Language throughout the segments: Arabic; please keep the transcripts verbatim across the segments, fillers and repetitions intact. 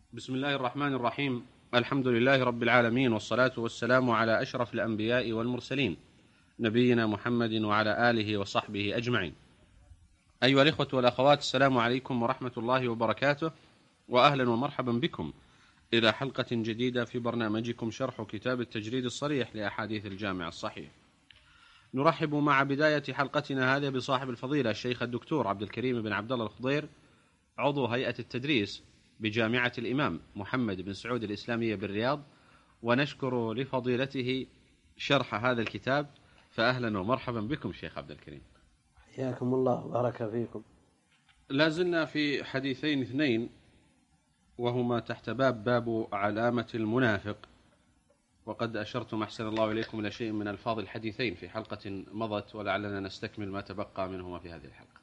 بسم الله الرحمن الرحيم. الحمد لله رب العالمين، والصلاة والسلام على أشرف الأنبياء والمرسلين، نبينا محمد وعلى آله وصحبه أجمعين. أيها الإخوة والأخوات، السلام عليكم ورحمة الله وبركاته، وأهلا ومرحبا بكم إلى حلقة جديدة في برنامجكم شرح كتاب التجريد الصريح لأحاديث الجامع الصحيح. نرحب مع بداية حلقتنا هذه بصاحب الفضيلة الشيخ الدكتور عبد الكريم بن عبد الله الخضير، عضو هيئة التدريس بجامعة الإمام محمد بن سعود الإسلامية بالرياض، ونشكر لفضيلته شرح هذا الكتاب، فأهلا ومرحبا بكم شيخ عبد الكريم. حياكم الله وبارك فيكم. لازلنا في حديثين اثنين، وهما تحت باب باب علامة المنافق، وقد أشرتم أحسن الله إليكم إلى شيء من ألفاظ الحديثين في حلقة مضت، ولعلنا نستكمل ما تبقى منهما في هذه الحلقة.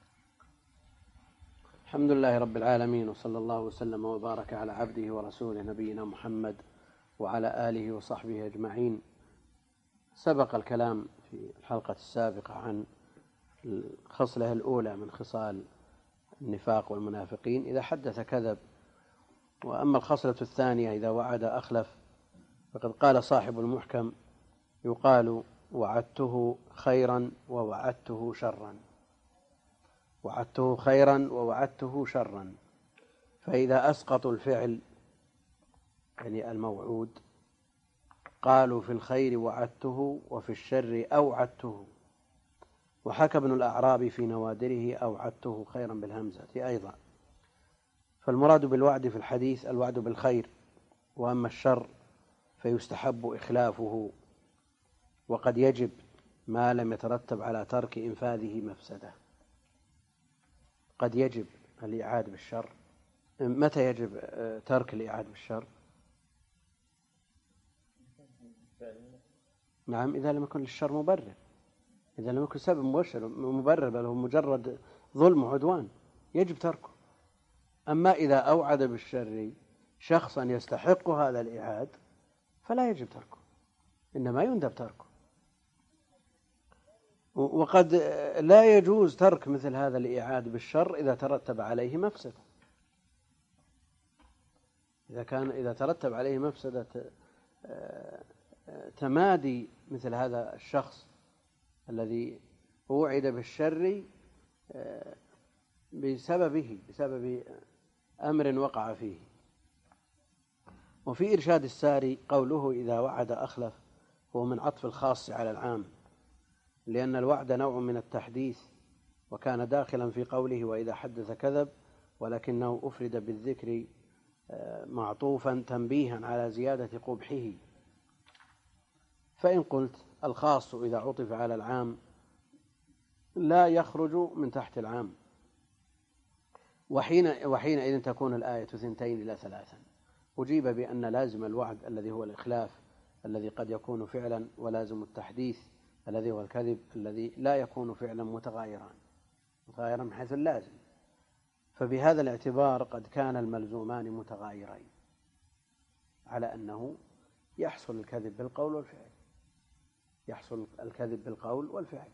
الحمد لله رب العالمين، وصلى الله وسلم وبارك على عبده ورسوله نبينا محمد وعلى آله وصحبه أجمعين. سبق الكلام في الحلقة السابقة عن الخصلة الأولى من خصال النفاق والمنافقين، إذا حدث كذب. وأما الخصلة الثانية إذا وعد أخلف، فقد قال صاحب المحكم: يقال وعدته خيرا ووعدته شرا، وعدته خيرا ووعدته شرا. فإذا أسقطوا الفعل يعني الموعود قالوا في الخير وعدته وفي الشر أوعدته. وحكى ابن الأعرابي في نوادره: أوعدته خيرا بالهمزة أيضا. فالمراد بالوعد في الحديث الوعد بالخير، وأما الشر فيستحب إخلافه، وقد يجب ما لم يترتب على ترك إنفاذه مفسدة. قد يجب الإعادة بالشر. متى يجب ترك الإعادة بالشر؟ نعم، إذا لم يكن للشر مبرر، إذا لم يكن سبب مباشر مبرر، بل هو مجرد ظلم وعدوان، يجب تركه. أما إذا أوعد بالشر شخصا يستحق هذا الإعاد فلا يجب تركه، إنما يندب تركه. وقد لا يجوز ترك مثل هذا الإعاد بالشر إذا ترتب عليه مفسدة. إذا كان إذا ترتب عليه مفسدة تمادي مثل هذا الشخص الذي وعد بالشر بسببه بسبب أمر وقع فيه. وفي إرشاد الساري قوله: إذا وعد أخلف، هو من عطف الخاص على العام، لأن الوعد نوع من التحديث، وكان داخلا في قوله: وإذا حدث كذب، ولكنه أفرد بالذكر معطوفا تنبيها على زيادة قبحه. فإن قلت الخاص إذا عطف على العام لا يخرج من تحت العام، وحين وحينئذ تكون الآية ثنتين إلى ثلاثا. أجيب بأن لازم الوعد الذي هو الإخلاف الذي قد يكون فعلا، ولازم التحديث الذي هو الكذب الذي لا يكون فعلا متغايران متغايرا من حيث اللازم. فبهذا الاعتبار قد كان الملزومان متغايرين، على أنه يحصل الكذب بالقول والفعل، يحصل الكذب بالقول والفعل.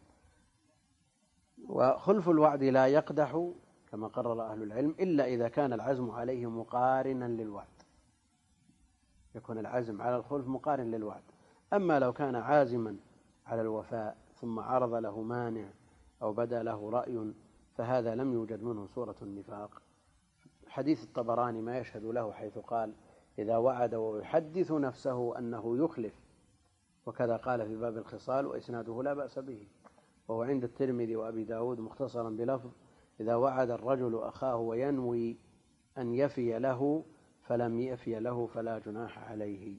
وخلف الوعد لا يقدح كما قرر أهل العلم، إلا إذا كان العزم عليه مقارنا للوعد، يكون العزم على الخلف مقارن للوعد. أما لو كان عازما على الوفاء ثم عرض له مانع أو بدا له رأي، فهذا لم يوجد منه صورة النفاق. حديث الطبراني ما يشهد له، حيث قال: إذا وعد ويحدث نفسه أنه يخلف. وكذا قال في باب الخصال، وإسناده لا بأس به، وهو عند الترمذي وأبي داود مختصرا بلفظ: إذا وعد الرجل أخاه وينوي أن يفي له فلم يفي له فلا جناح عليه.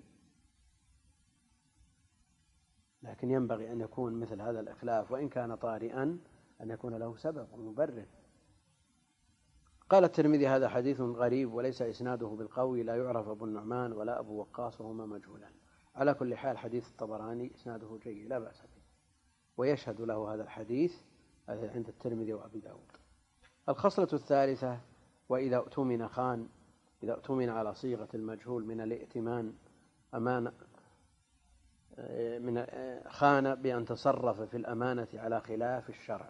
لكن ينبغي أن يكون مثل هذا الإخلاف وإن كان طارئا أن يكون له سبب ومبرر. قال الترمذي: هذا حديث غريب وليس إسناده بالقوي، لا يعرف أبو النعمان ولا أبو وقاص وهما مجهولان. على كل حال حديث الطبراني إسناده جيد لا بأس به، ويشهد له هذا الحديث عند الترمذي وأبي داود. الخصلة الثالثة: وإذا اؤتمن خان. إذا اؤتمن على صيغة المجهول من الائتمان، أمانة من خان بأن تصرف في الأمانة على خلاف الشرع.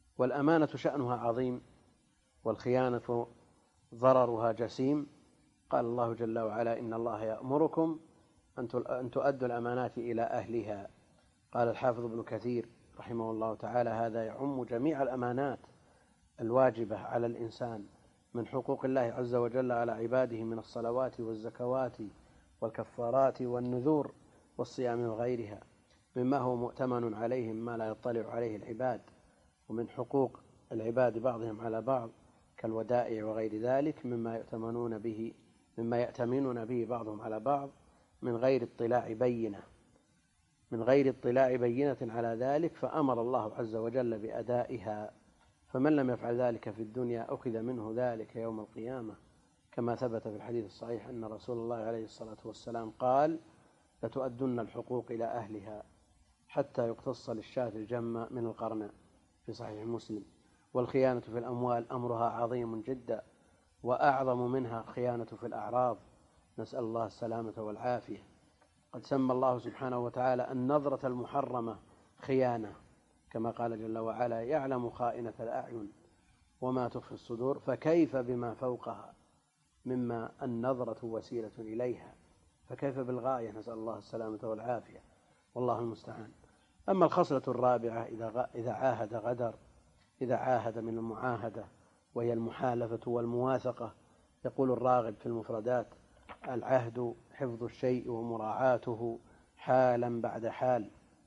والأمانة شأنها عظيم، والخيانة ضررها جسيم، قال الله جل وعلا: إن الله يأمركم أن تؤدوا الأمانات إلى أهلها. قال الحافظ ابن كثير رحمه الله تعالى: هذا يعم جميع الأمانات الواجبة على الإنسان من حقوق الله عز وجل على عباده من الصلوات والزكوات والكفارات والنذور والصيام وغيرها، مما هو مؤتمن عليهم ما لا يطلع عليه العباد، ومن حقوق العباد بعضهم على بعض كالودائع وغير ذلك مما يؤتمنون به مما يأتمنون به بعضهم على بعض من غير اطلاع بينة من غير اطلاع بينة على ذلك، فأمر الله عز وجل بأدائها. فمن لم يفعل ذلك في الدنيا أخذ منه ذلك يوم القيامة، كما ثبت في الحديث الصحيح أن رسول الله عليه الصلاة والسلام قال: لتؤدن الحقوق إلى أهلها حتى يقتص للشاة الجمة من القرن، في صحيح مسلم. والخيانة في الأموال أمرها عظيم جدا، وأعظم منها خيانة في الأعراض، نسأل الله السلامة والعافية. قد سمى الله سبحانه وتعالى النظرة المحرمة خيانة، كما قال جل وعلا: يعلم خائنة الأعين وما تخفي الصدور، فكيف بما فوقها مما النظرة وسيلة إليها، فكيف بالغاية، نسأل الله السلامة والعافية، والله المستعان. أما الخصلة الرابعة: إذا عاهد غدر. إذا عاهد من المعاهدة، وهي المحالفة والمواثقة. يقول الراغب في المفردات: العهد حفظ الشيء ومراعاته حالا بعد حال.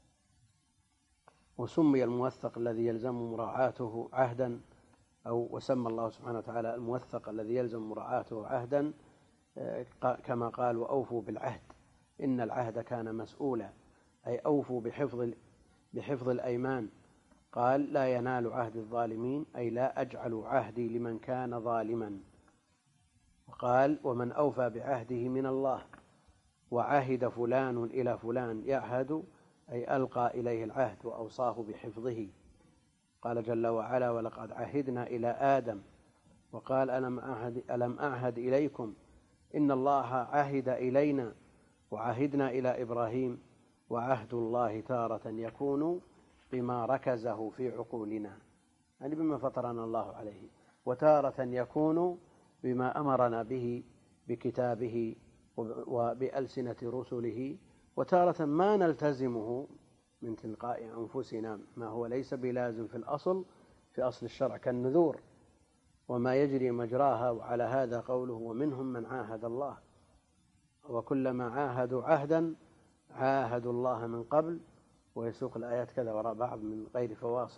وسمي الموثق الذي يلزم مراعاته عهدا، أو وسمى الله سبحانه وتعالى الموثق الذي يلزم مراعاته عهدا، كما قال: وأوفوا بالعهد إن العهد كان مسؤولا، أي أوفوا بحفظ بحفظ الأيمان. قال: لا ينال عهد الظالمين، أي لا أجعل عهدي لمن كان ظالما. وقال: ومن أوفى بعهده من الله. وعهد فلان إلى فلان يعهد، أي ألقى إليه العهد وأوصاه بحفظه. قال جل وعلا: ولقد عهدنا إلى آدم. وقال: ألم أعهد, ألم أعهد إليكم إن الله عهد إلينا وعهدنا إلى إبراهيم. وعهد الله تارة يكون بما ركزه في عقولنا، يعني بما فطرنا الله عليه، وتارة يكون بما أمرنا به بكتابه وبألسنة رسله، وتارة ما نلتزمه من تلقاء أنفسنا، ما هو ليس بلازم في الأصل في أصل الشرع كالنذور وما يجري مجراها. وعلى هذا قوله: ومنهم من عاهد الله. وكلما عاهدوا عهدا عاهدوا الله من قبل، ويسوق الآيات كذا وراء بعض من غير فواصل.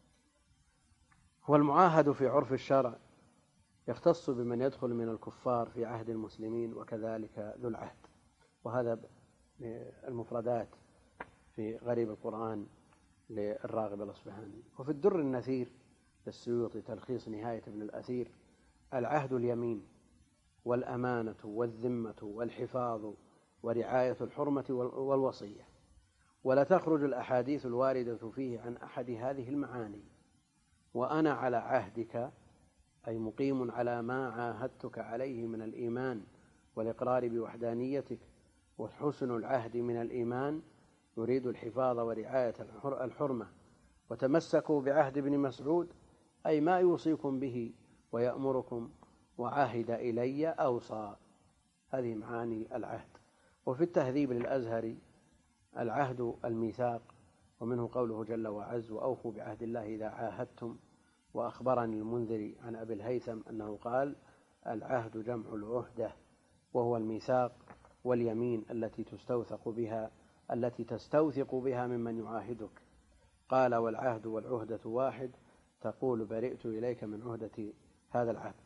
والمعاهد في عرف الشرع يختص بمن يدخل من الكفار في عهد المسلمين، وكذلك ذو العهد. وهذا المفردات في غريب القرآن للراغب الأصبهاني. وفي الدر النثير للسيوطي تلخيص نهاية ابن الأثير: العهد اليمين والأمانة والذمة والحفاظ ورعاية الحرمة والوصية. ولا تخرج الأحاديث الواردة فيه عن أحد هذه المعاني. وأنا على عهدك، أي مقيم على ما عاهدتك عليه من الإيمان والإقرار بوحدانيتك. وحسن العهد من الإيمان يريد الحفاظ ورعاية الحرمة. وتمسكوا بعهد ابن مسعود، أي ما يوصيكم به ويأمركم، وعهد إلي أوصى. هذه معاني العهد. وفي التهذيب للأزهري: العهد الميثاق، ومنه قوله جل وعز: وأوفوا بعهد الله إذا عاهدتم. وأخبرني المنذري عن أبي الهيثم أنه قال: العهد جمع العهدة، وهو الميثاق واليمين التي تستوثق بها التي تستوثق بها ممن يعاهدك. قال: والعهد والعهدة واحد، تقول برئت إليك من عهدة هذا العهد.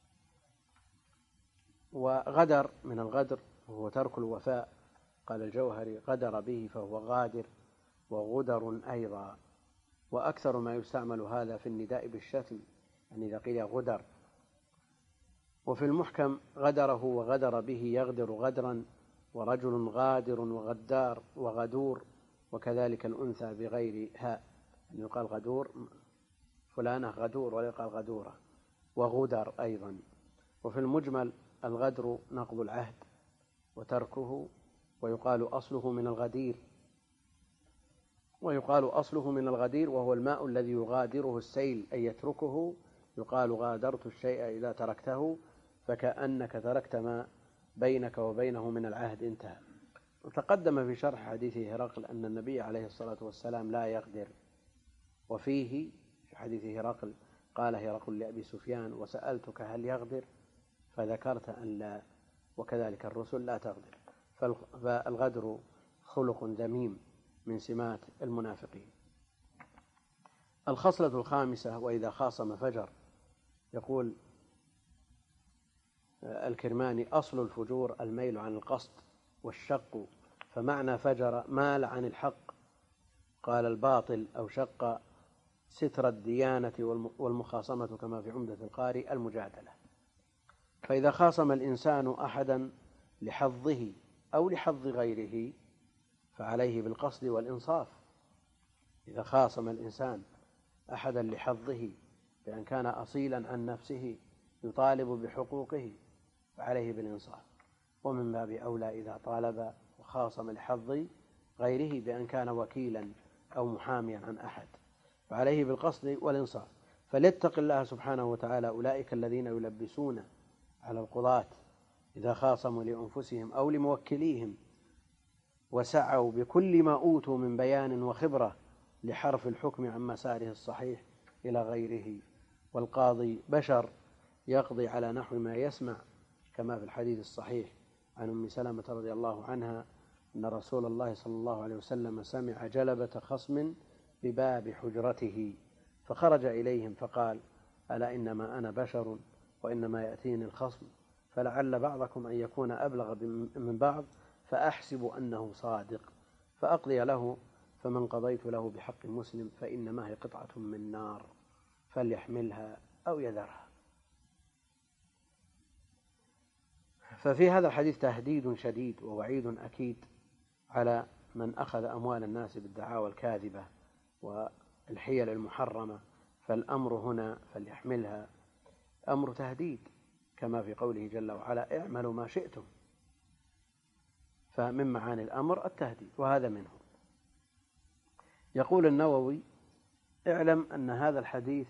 وغدر من الغدر وهو ترك الوفاء. قال الجوهري: غدر به فهو غادر، وغدر أيضا. وأكثر ما يستعمل هذا في النداء بالشتم، يعني إذا قيل غدر. وفي المحكم: غدره وغدر به يغدر غدرا، ورجل غادر وغدار وغدور. وكذلك الأنثى بغير هاء، يعني يقال غدور فلانة غدور ولا يقال غدورة. وغدر أيضا. وفي المجمل: الغدر نقض العهد وتركه، ويقال أصله من الغدير ويقال أصله من الغدير وهو الماء الذي يغادره السيل، أي يتركه. يقال: غادرت الشيء إذا تركته، فكأنك تركت ما بينك وبينه من العهد انتهى. وتقدم في شرح حديث هرقل أن النبي عليه الصلاة والسلام لا يغدر، وفيه في حديث هرقل قال هرقل لأبي سفيان: وسألتك هل يغدر فذكرت أن لا، وكذلك الرسل لا تغدر. فالغدر خلق ذميم من سمات المنافقين. الخصلة الخامسة: وإذا خاصم فجر. يقول الكرماني: أصل الفجور الميل عن القصد والشق، فمعنى فجر مال عن الحق. قال الباطل أو شق ستر الديانة والمخاصمة كما في عمدة القاري المجادلة. فإذا خاصم الإنسان أحدا لحظه أو لحظ غيره فعليه بالقصد والإنصاف. إذا خاصم الإنسان أحدا لحظه بأن كان أصيلا عن نفسه يطالب بحقوقه فعليه بالإنصاف، ومن باب أولى إذا طالب وخاصم لحظ غيره بأن كان وكيلا أو محاميا عن أحد فعليه بالقصد والإنصاف. فليتق الله سبحانه وتعالى أولئك الذين يلبسون على القضاة إذا خاصموا لأنفسهم أو لموكليهم وسعوا بكل ما أوتوا من بيان وخبرة لحرف الحكم عن مساره الصحيح إلى غيره. والقاضي بشر يقضي على نحو ما يسمع، كما في الحديث الصحيح عن أم سلمة رضي الله عنها أن رسول الله صلى الله عليه وسلم سمع جلبة خصم بباب حجرته فخرج إليهم فقال: ألا إنما أنا بشر وإنما يأتيني الخصم فلعل بعضكم أن يكون أبلغ من بعض فأحسب أنه صادق فأقضي له، فمن قضيت له بحق مسلم فإنما هي قطعة من نار فليحملها أو يذرها. ففي هذا الحديث تهديد شديد ووعيد أكيد على من أخذ أموال الناس بالدعاوى الكاذبة والحيل المحرمة. فالأمر هنا فليحملها أمر تهديد، كما في قوله جل وعلا: اعملوا ما شئتم. فمن معاني الأمر التهديد، وهذا منه. يقول النووي: اعلم أن هذا الحديث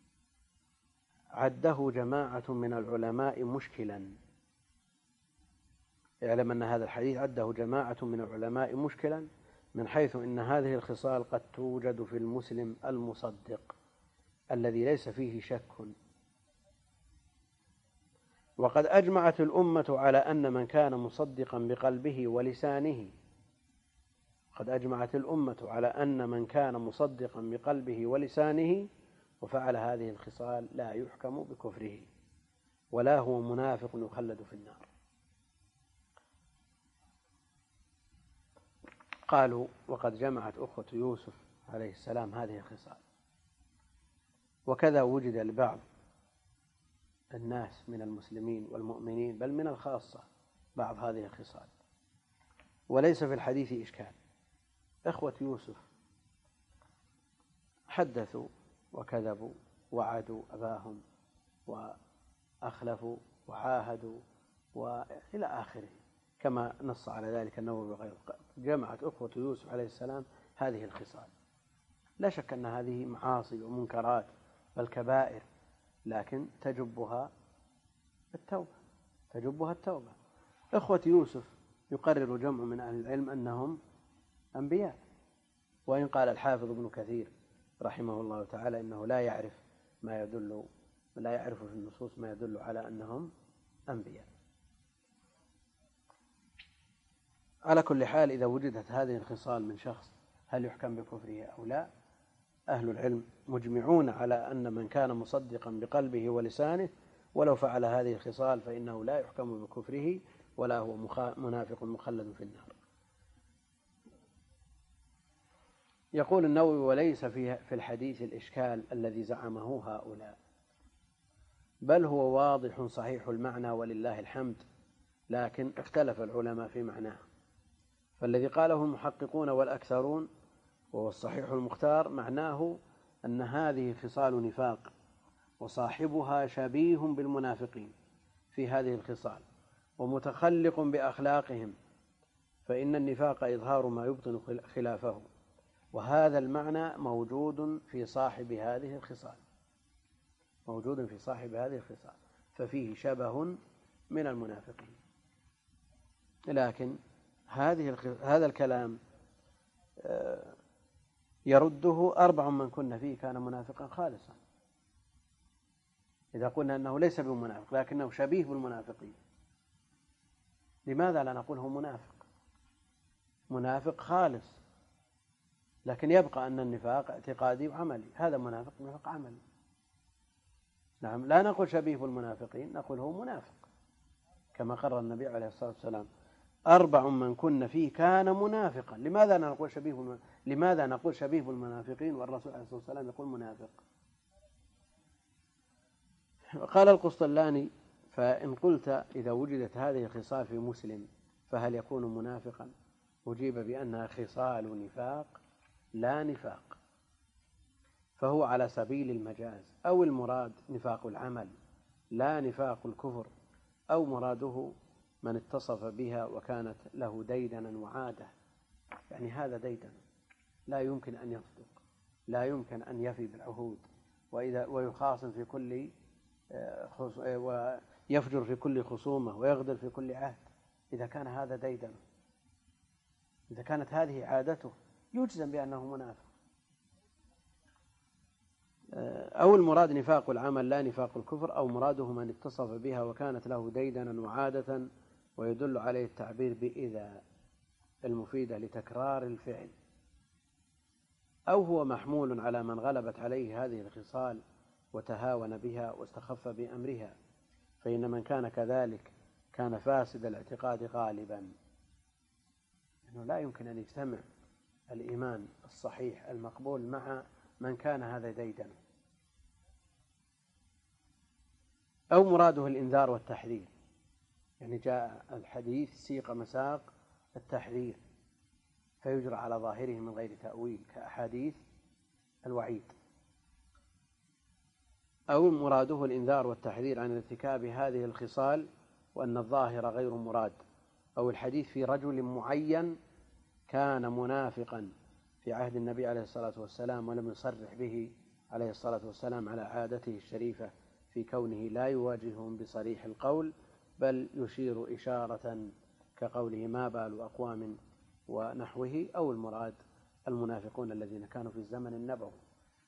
عده جماعة من العلماء مشكلا اعلم أن هذا الحديث عده جماعة من العلماء مشكلا من حيث إن هذه الخصال قد توجد في المسلم المصدق الذي ليس فيه شك. وقد أجمعت الأمة على أن من كان مصدقا بقلبه ولسانه قد أجمعت الأمة على أن من كان مصدقا بقلبه ولسانه وفعل هذه الخصال لا يحكم بكفره ولا هو منافق يخلد في النار. قالوا: وقد جمعت أخوة يوسف عليه السلام هذه الخصال، وكذا وجد لبعض الناس من المسلمين والمؤمنين بل من الخاصة بعض هذه الخصال، وليس في الحديث إشكال. إخوة يوسف حدثوا وكذبوا، وعدوا أباهم وأخلفوا وعاهدوا وإلى آخره، كما نص على ذلك النووي وغيره. جمعت أخوة يوسف عليه السلام هذه الخصال. لا شك أن هذه معاصي ومنكرات بل كبائر، لكن تجبها التوبة تجبها التوبة. إخوة يوسف يقرر جمع من أهل العلم أنهم أنبياء، وإن قال الحافظ ابن كثير رحمه الله تعالى إنه لا يعرف ما يدل لا يعرف في النصوص ما يدل على أنهم أنبياء. على كل حال، إذا وجدت هذه الخصال من شخص هل يحكم بكفره أو لا؟ أهل العلم مجمعون على أن من كان مصدقا بقلبه ولسانه ولو فعل هذه الخصال فإنه لا يحكم بكفره ولا هو منافق مخلد في النار. يقول النووي: وليس في الحديث الإشكال الذي زعمه هؤلاء، بل هو واضح صحيح المعنى ولله الحمد، لكن اختلف العلماء في معناه. فالذي قاله المحققون والأكثرون وهو الصحيح المختار معناه أن هذه خصال نفاق وصاحبها شبيه بالمنافقين في هذه الخصال ومتخلق بأخلاقهم، فإن النفاق إظهار ما يبطن خلافه، وهذا المعنى موجود في صاحب هذه الخصال موجود في صاحب هذه الخصال ففيه شبه من المنافقين. لكن هذه هذا الكلام يرده أربع من كن فيه كان منافقا خالصا. إذا قلنا أنه ليس بمنافق لكنه شبيه بالمنافقين، لماذا لا نقول هو منافق؟ منافق خالص، لكن يبقى أن النفاق اعتقادي وعملي، هذا منافق نفاق عملي. نعم، لا نقول شبيه بالمنافقين، نقول هو منافق، كما قرر النبي عليه الصلاة والسلام أربع من كن فيه كان منافقا. لماذا نقول شبيه بالم... لماذا نقول شبيه بالمنافقين والرسول عليه الصلاة والسلام يقول منافق؟ قال القسطلاني: فإن قلت إذا وجدت هذه الخصال في مسلم فهل يكون منافقا؟ أجيب بأنها خصال نفاق لا نفاق، فهو على سبيل المجاز، أو المراد نفاق العمل لا نفاق الكفر، أو مراده من اتصف بها وكانت له ديدنا وعادة. يعني هذا ديدن لا يمكن أن يصدق، لا يمكن أن يفي بالعهود، وإذا ويخاصم في كل ويفجر في كل خصومة ويغدر في كل عهد. إذا كان هذا ديدن، إذا كانت هذه عادته، يجزم بأنه منافق. أو المراد نفاق العمل لا نفاق الكفر، أو مراده من اتصف بها وكانت له ديدنا وعادة، ويدل عليه التعبير بإذا المفيدة لتكرار الفعل. أو هو محمول على من غلبت عليه هذه الخصال وتهاون بها واستخف بأمرها، فإن من كان كذلك كان فاسد الاعتقاد غالبا. إنه لا يمكن أن يجتمع الإيمان الصحيح المقبول مع من كان هذا ديدنا. أو مراده الإنذار والتحذير، يعني جاء الحديث سيق مساق التحذير فيجرى على ظاهره من غير تأويل كأحاديث الوعيد. أو مراده الإنذار والتحذير عن ارتكاب هذه الخصال وأن الظاهر غير مراد. أو الحديث في رجل معين كان منافقا في عهد النبي عليه الصلاة والسلام ولم يصرح به عليه الصلاة والسلام على عادته الشريفة في كونه لا يواجههم بصريح القول، بل يشير إشارة كقوله ما بال أقوام ونحوه. أو المراد المنافقون الذين كانوا في الزمن النبوي،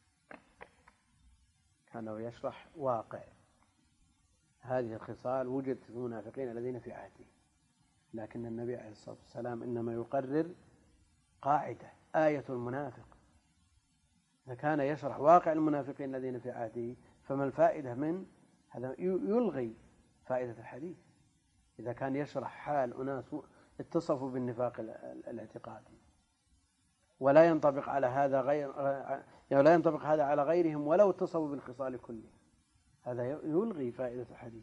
كانوا يشرح واقع هذه الخصال، وجد في المنافقين الذين في عهده، لكن النبي عليه الصلاة والسلام إنما يقرر قاعدة آية المنافق. إذا كان يشرح واقع المنافقين الذين في عهده فما الفائدة من هذا؟ يلغي فائدة الحديث. إذا كان يشرح حال أناس اتصفوا بالنفاق الاعتقادي ولا ينطبق على هذا غير يعني لا ينطبق هذا على غيرهم ولو اتصفوا بالخصال كلها، هذا يلغي فائدة الحديث.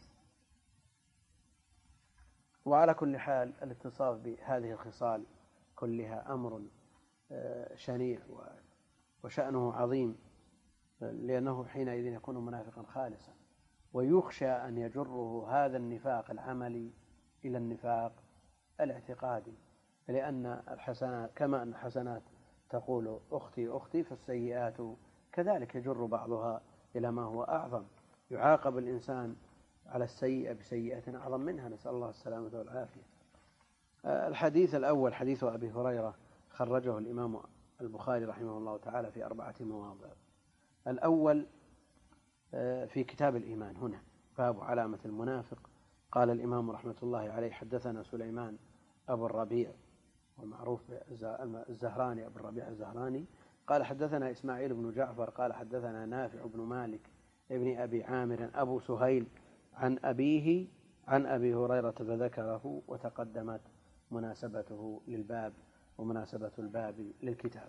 وعلى كل حال الاتصاف بهذه الخصال كلها أمر شنيع وشأنه عظيم، لأنه حينئذ يكون منافقا خالصا، ويخشى أن يجره هذا النفاق العملي إلى النفاق الاعتقادي، لأن الحسنات كما أن الحسنات تقول أختي أختي فالسيئات كذلك يجر بعضها إلى ما هو أعظم، يعاقب الإنسان على السيئة بسيئة أعظم منها، نسأل الله السلامة والعافية. الحديث الأول حديث أبي هريرة خرجه الإمام البخاري رحمه الله تعالى في أربعة مواضع. الأول في كتاب الإيمان، هنا باب علامة المنافق. قال الإمام رحمة الله عليه حدثنا سليمان أبو الربيع والمعروف الزهراني أبو الربيع الزهراني قال حدثنا إسماعيل بن جعفر قال حدثنا نافع بن مالك ابن أبي عامر أبو سهيل عن أبيه عن أبي هريرة فذكره، وتقدمت مناسبته للباب ومناسبة الباب للكتاب.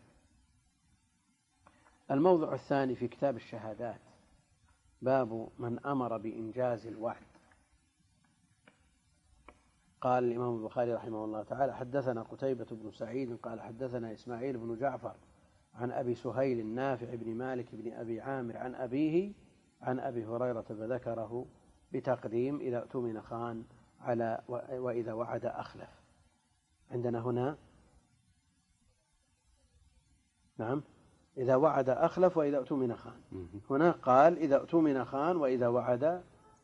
الموضع الثاني في كتاب الشهادات، باب من أمر بإنجاز الوعد. قال الإمام البخاري رحمه الله تعالى حدثنا قتيبة بن سعيد قال حدثنا إسماعيل بن جعفر عن أبي سهيل النافع بن مالك بن أبي عامر عن أبيه عن أبي هريرة فذكره بتقديم إذا اؤتمن خان على وإذا وعد أخلف. عندنا هنا نعم إذا وعد أخلف وإذا اؤتمن خان، هنا قال إذا اؤتمن خان وإذا وعد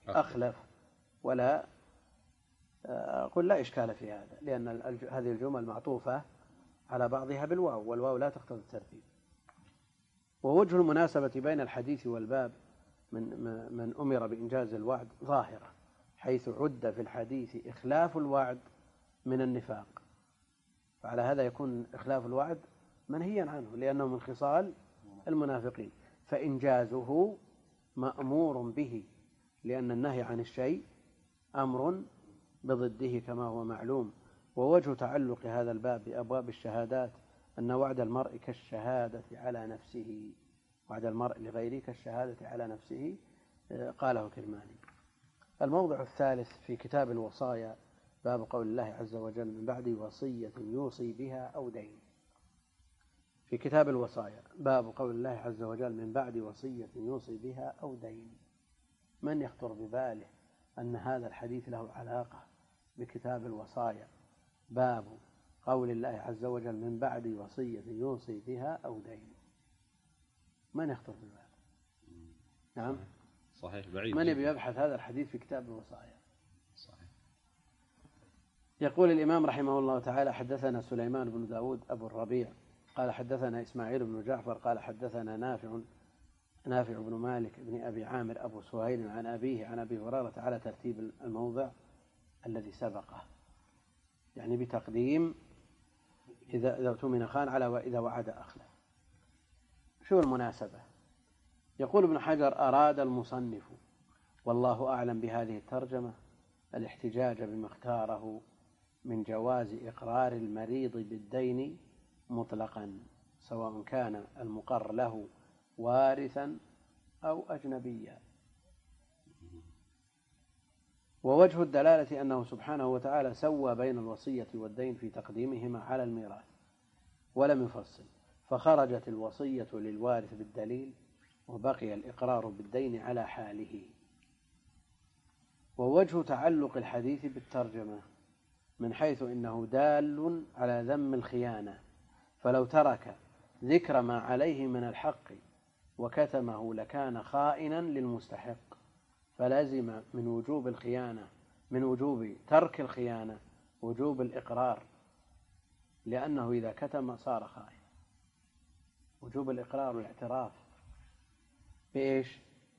أخلف ولا أقول لا إشكال في هذا، لأن هذه الجمل معطوفة على بعضها بالواو، والواو لا تقتضي الترتيب. ووجه المناسبة بين الحديث والباب من من أمر بإنجاز الوعد ظاهرة، حيث عد في الحديث إخلاف الوعد من النفاق، فعلى هذا يكون إخلاف الوعد منهيا عنه لأنه من خصال المنافقين، فإنجازه مأمور به، لأن النهي عن الشيء أمر بضده كما هو معلوم. ووجه تعلق هذا الباب بأبواب الشهادات أن وعد المرء كالشهادة على نفسه، وعد المرء لغيره كالشهادة على نفسه، قاله كرماني. الموضع الثالث في كتاب الوصايا باب قول الله عز وجل من بعد وصية يوصي بها أو دين. في كتاب الوصايا باب قول الله عز وجل من بعد وصية يوصي بها أو دين. من يخطر بباله أن هذا الحديث له علاقة بكتاب الوصايا؟ باب قول الله عز وجل من بعد وصية يوصي بها أو دين، من يخطر بباله؟ نعم صحيح بعيد. من يبي يبحث هذا الحديث في كتاب الوصايا؟ صحيح. يقول الإمام رحمه الله تعالى حدثنا سليمان بن داود أبو الربيع قال حدثنا إسماعيل بن جعفر قال حدثنا نافع نافع بن مالك بن أبي عامر أبو سهيل عن أبيه عن أبي هريرة على ترتيب الموضع الذي سبقه، يعني بتقديم إذا إذا اؤتمن خان على وإذا وعد أخلف. شو المناسبة؟ يقول ابن حجر أراد المصنف والله أعلم بهذه الترجمة الاحتجاج بما اختاره من جواز إقرار المريض بالدين مطلقا، سواء كان المقر له وارثا أو أجنبيا. ووجه الدلالة أنه سبحانه وتعالى سوى بين الوصية والدين في تقديمهما على الميراث ولم يفصل، فخرجت الوصية للوارث بالدليل وبقي الإقرار بالدين على حاله. ووجه تعلق الحديث بالترجمة من حيث إنه دال على ذم الخيانة، فلو ترك ذكر ما عليه من الحق وكتمه لكان خائنا للمستحق، فلازم من وجوب الخيانة من وجوب ترك الخيانة وجوب الإقرار، لأنه إذا كتم صار خائن. وجوب الإقرار والاعتراف بإيش؟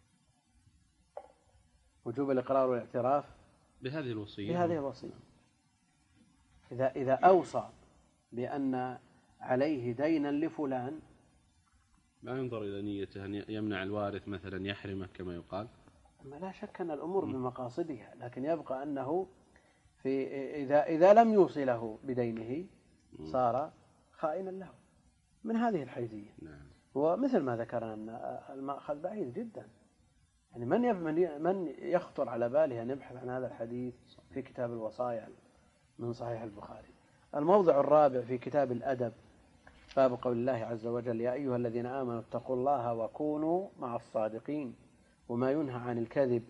وجوب الإقرار والاعتراف بهذه الوصية بهذه الوصية. إذا إذا أوصى بأن عليه دينا لفلان ما ينظر إلى نيته أن يمنع الوارث مثلا يحرمه كما يقال. لا شك أن الأمور بمقاصدها، لكن يبقى أنه في إذا إذا لم يوصي له بدينه صار خائنا له من هذه الحيثية. نعم. ومثل ما ذكرنا أن المأخذ بعيد جدا، يعني من من يخطر على باله أن يبحث عن هذا الحديث في كتاب الوصايا من صحيح البخاري. الموضع الرابع في كتاب الأدب باب قول الله عز وجل يا أيها الذين آمنوا اتقوا الله وكونوا مع الصادقين، وما ينهى عن الكذب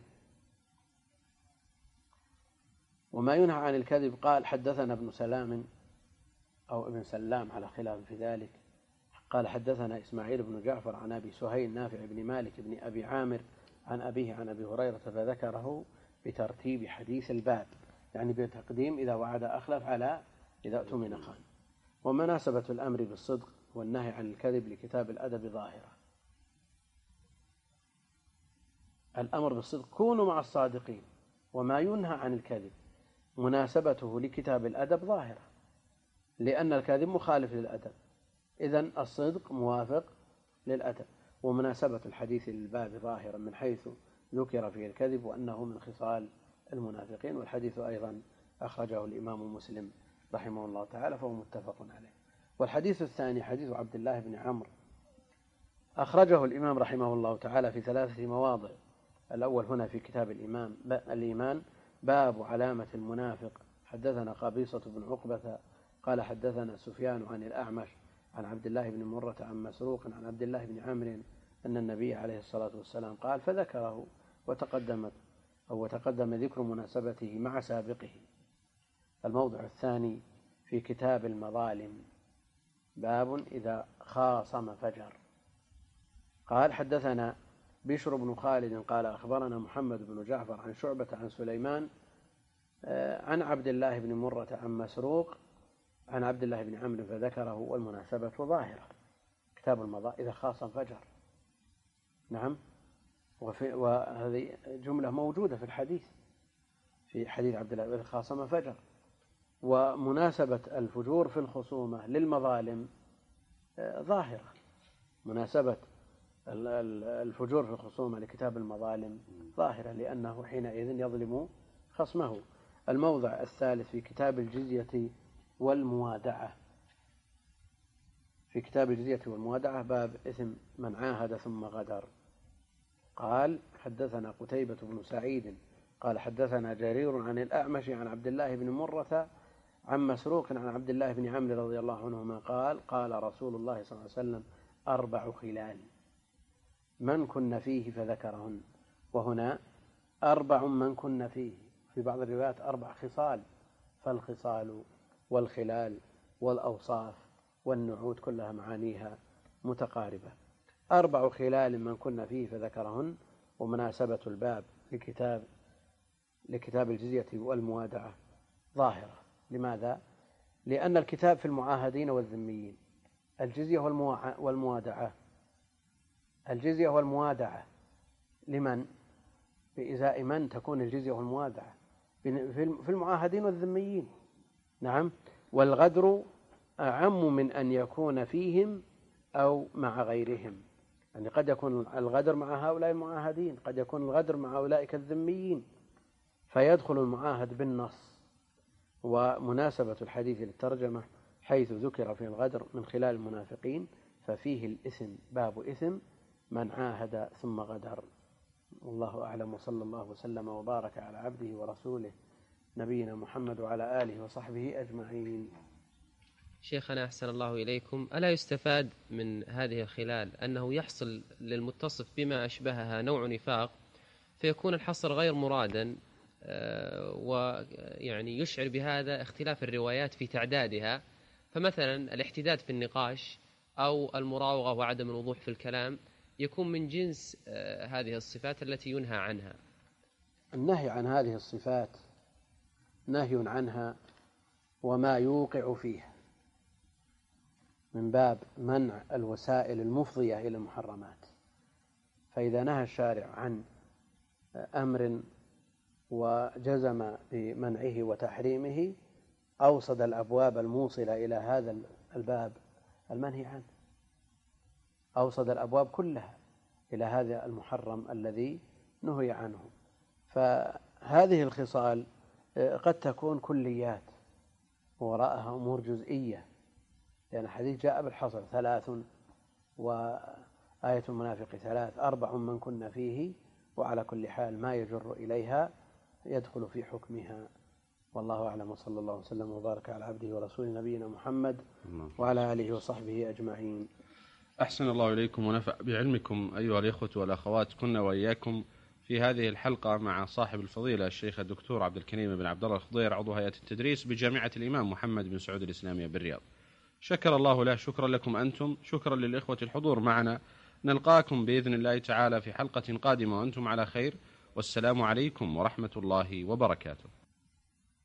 وما ينهى عن الكذب قال حدثنا ابن سلام أو ابن سلام على خلاف في ذلك، قال حدثنا إسماعيل بن جعفر عن أبي سهيل نافع بن مالك بن أبي عامر عن أبيه عن أبي هريرة، فذكره بترتيب حديث الباب، يعني بتقديم إذا وعد أخلف على إذا اؤتمن خان. ومناسبة الأمر بالصدق والنهي عن الكذب لكتاب الأدب ظاهرة. الأمر بالصدق كونوا مع الصادقين، وما ينهى عن الكذب مناسبته لكتاب الأدب ظاهرة، لأن الكذب مخالف للأدب، إذن الصدق موافق للأدب. ومناسبة الحديث للباب ظاهرة من حيث ذكر فيه الكذب وأنه من خصال المنافقين، والحديث أيضا أخرجه الإمام مسلم رحمه الله تعالى فهو متفق عليه. والحديث الثاني حديث عبد الله بن عمرو أخرجه الإمام رحمه الله تعالى في ثلاثة مواضع. الأول هنا في كتاب الإمام الإيمان باب علامة المنافق. حدثنا قبيصة بن عقبة قال حدثنا سفيان عن الأعمش عن عبد الله بن مرة عن مسروق عن عبد الله بن عمرو أن النبي عليه الصلاة والسلام قال فذكره وتقدمت أو تقدم ذكر مناسبته مع سابقه. الموضع الثاني في كتاب المظالم باب إذا خاصم فجر. قال حدثنا بشر بن خالد قال أخبرنا محمد بن جعفر عن شعبة عن سليمان عن عبد الله بن مرة عن مسروق عن عبد الله بن عمرو فذكره، والمناسبة ظاهرة. كتاب المضاء إذا خاصم فجر. نعم. وهذه جملة موجودة في الحديث، في حديث عبد الله إذا خاصم فجر. ومناسبة الفجور في الخصومة للمظالم ظاهرة. مناسبة الفجور في الخصومة لكتاب المظالم ظاهرة، لأنه حينئذ يظلم خصمه. الموضع الثالث في كتاب الجزية والموادعة. في كتاب الجزية والموادعة باب إثم من عاهد ثم غدر. قال حدثنا قتيبة بن سعيد قال حدثنا جرير عن الأعمش عن عبد الله بن مرة عن مسروق عن عبد الله بن عمرو رضي الله عنهما قال قال رسول الله صلى الله عليه وسلم أربع خلال من كن فيه فذكرهن. وهنا أربع من كن فيه، في بعض الروايات أربع خصال، فالخصال والخلال والأوصاف والنعوت كلها معانيها متقاربة. أربع خلال من كن فيه فذكرهن. ومناسبة الباب لكتاب لكتاب الجزية والموادعة ظاهرة. لماذا؟ لأن الكتاب في المعاهدين والذميين. الجزية والموادعة الجزية والموادعة لمن؟ بإزاء من تكون الجزية والموادعة؟ في المعاهدين والذميين. نعم. والغدر أعم من أن يكون فيهم أو مع غيرهم. يعني قد يكون الغدر مع هؤلاء المعاهدين، قد يكون الغدر مع أولئك الذميين، فيدخل المعاهد بالنص. ومناسبة الحديث للترجمة حيث ذكر في الغدر من خلال المنافقين، ففيه الإثم باب إثم من عاهد ثم غدر. والله أعلم، وصلى الله وسلم وبارك على عبده ورسوله نبينا محمد وعلى آله وصحبه أجمعين. شيخنا أحسن الله إليكم، ألا يستفاد من هذه الخلال أنه يحصل للمتصف بما أشبهها نوع نفاق، فيكون الحصر غير مرادا، ويعني يشعر بهذا اختلاف الروايات في تعدادها؟ فمثلا الاحتداد في النقاش أو المراوغة وعدم الوضوح في الكلام يكون من جنس هذه الصفات التي ينهى عنها. النهي عن هذه الصفات نهي عنها وما يوقع فيها من باب منع الوسائل المفضية إلى المحرمات. فإذا نهى الشارع عن أمر وجزم بمنعه وتحريمه أوصد الأبواب الموصلة إلى هذا الباب المنهي عنه، أوصد الأبواب كلها إلى هذا المحرم الذي نهي عنه. فهذه الخصال قد تكون كليات ووراءها أمور جزئية، لأن الحديث جاء بالحصر: ثلاث وآية المنافق ثلاث، أربع من كن فيه، وعلى كل حال ما يجر إليها يدخل في حكمها. والله أعلم، وصلى الله وسلم وبارك على عبده ورسوله نبينا محمد وعلى آله وصحبه أجمعين. أحسن الله إليكم ونفع بعلمكم أيها الإخوة والأخوات. كنا وإياكم في هذه الحلقة مع صاحب الفضيلة الشيخ الدكتور عبد الكريم بن عبد الله الخضير، عضو هيئة التدريس بجامعة الإمام محمد بن سعود الإسلامية بالرياض. شكر الله له، شكرا لكم أنتم، شكرا للإخوة الحضور معنا. نلقاكم بإذن الله تعالى في حلقة قادمة وأنتم على خير، والسلام عليكم ورحمة الله وبركاته.